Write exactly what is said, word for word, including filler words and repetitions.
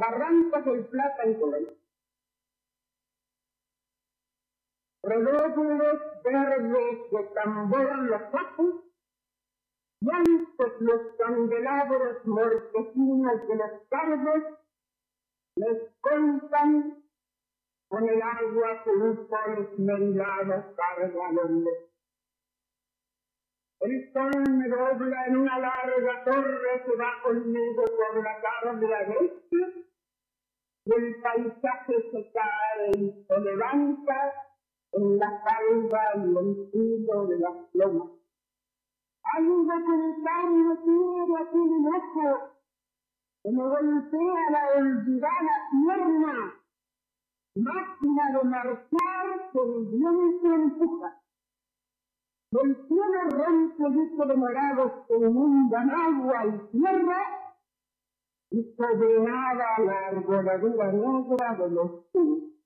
barrancas del Plata en Colombia. Redondos verdes de tambor los ojos, blancos los candelabros mortecinos de los cardos, les contan con el agua que un sol esmerilado carga al hombre. El sol me dobla en una larga torre que va conmigo por la tarde agreste, y el paisaje se cae y se levanta en la calva y el filo de las lomas. Hay un documental metido aquí en el ojo que me golpea la olvidada pierna, máquina de marchar que el viento empuja. El cielo rompe disco de morados que inundan agua y tierra, y sobre nada la arboladura negra de los